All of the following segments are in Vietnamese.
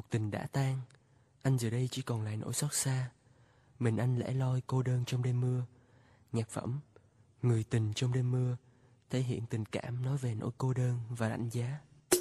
Cuộc tình đã tan, anh giờ đây chỉ còn lại nỗi xót xa. Mình anh lẻ loi cô đơn trong đêm mưa. Nhạc phẩm Người tình trong đêm mưa thể hiện tình cảm nói về nỗi cô đơn và lạnh giá.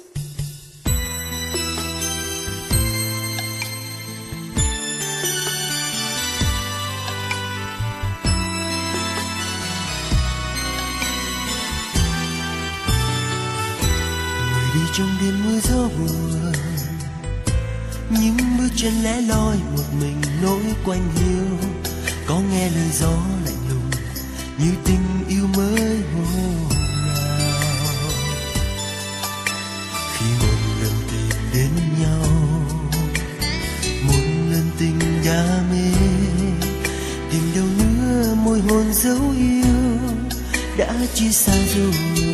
Người đi trong đêm mưa gió buồn, những bước chân lẻ loi một mình nỗi quanh hiu. Có nghe lời gió lạnh lùng như tình yêu mới hôm nào. Khi một lần tìm đến nhau, một lần tình đã mê, tìm đâu nữa môi hôn dấu yêu đã chia xa rồi.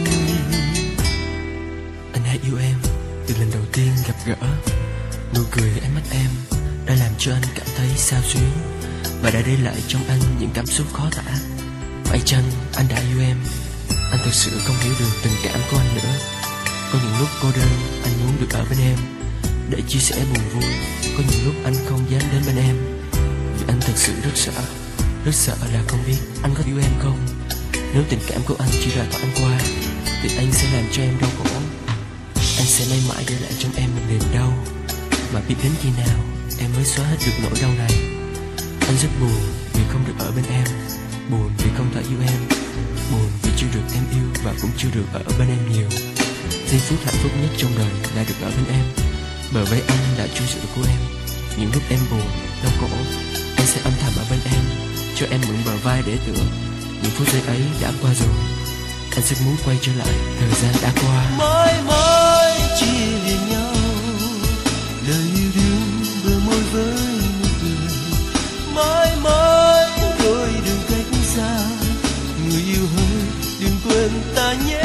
Anh hãy yêu em từ lần đầu tiên gặp gỡ. Nụ cười ánh mắt em đã làm cho anh cảm thấy xao xuyến và đã để lại trong anh những cảm xúc khó tả. Phải chăng anh đã yêu em? Anh thực sự không hiểu được tình cảm của anh nữa. Có những lúc cô đơn anh muốn được ở bên em để chia sẻ buồn vui. Có những lúc anh không dám đến bên em vì anh thực sự rất sợ là không biết anh có yêu em không. Nếu tình cảm của anh chỉ là thoáng qua thì anh sẽ làm cho em đau khổ. Anh sẽ mãi mãi để lại trong em một niềm đau, mà biết đến khi nào em mới xóa hết được nỗi đau này. Anh rất buồn vì không được ở bên em, buồn vì không thể yêu em, buồn vì chưa được em yêu và cũng chưa được ở bên em nhiều. Giây phút hạnh phúc nhất trong đời là được ở bên em. Bờ vai anh là chỗ dựa của em. Những lúc em buồn, đau khổ, anh sẽ âm thầm ở bên em, cho em mượn bờ vai để tựa. Những phút giây ấy đã qua rồi, anh rất muốn quay trở lại thời gian đã qua. Mãi mãi chia liền nhau, lời yêu đương bờ môi với nụ cười. Mãi mãi đôi đường cách xa, người yêu hỡi đừng quên ta nhé.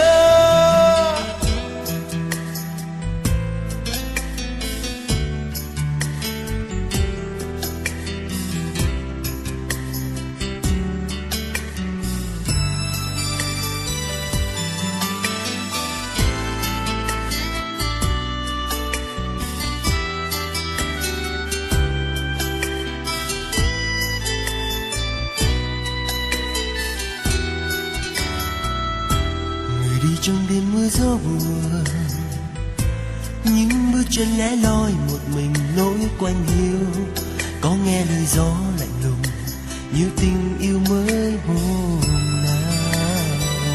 Đi trong đêm mưa gió buồn, những bước chân lẻ loi một mình nỗi quanh hiu. Có nghe lời gió lạnh lùng như tình yêu mới hôm nào.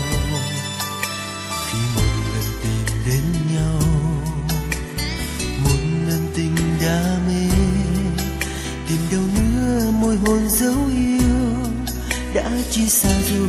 Khi một lần tìm đến nhau, một lần tình đã mê, tìm đâu nữa môi hôn dấu yêu đã chia xa rồi.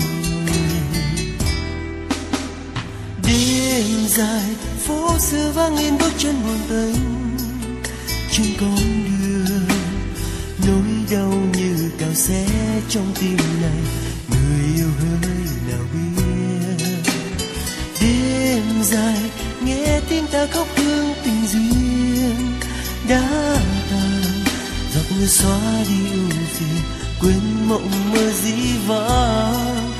Đêm dài phố xưa vang lên bước chân buồn tênh trên con đường, nỗi đau như cào xé trong tim này, người yêu hỡi nào biết. Đêm dài nghe tiếng ta khóc thương tình duyên đã tàn, giọt mưa xóa đi ưu phiền, quên mộng mơ dĩ vãng.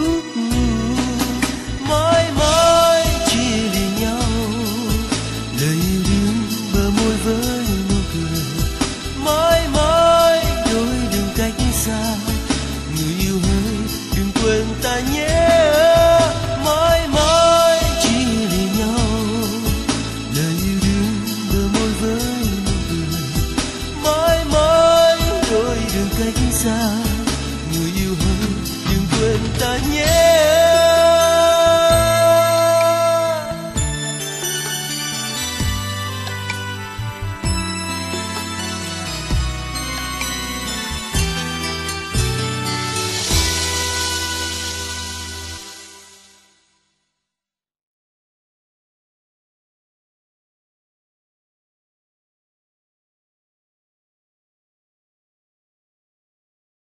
Mãi mãi chia liền nhau, lời yêu đương bờ môi với nụ cười. Mãi mãi đôi đường cách xa, người yêu hỡi đừng quên ta nhé. Mãi mãi chia liền nhau, lời yêu đương bờ môi với nụ cười. Mãi mãi đôi đường cách xa, người yêu hỡi đừng quên ta nhé.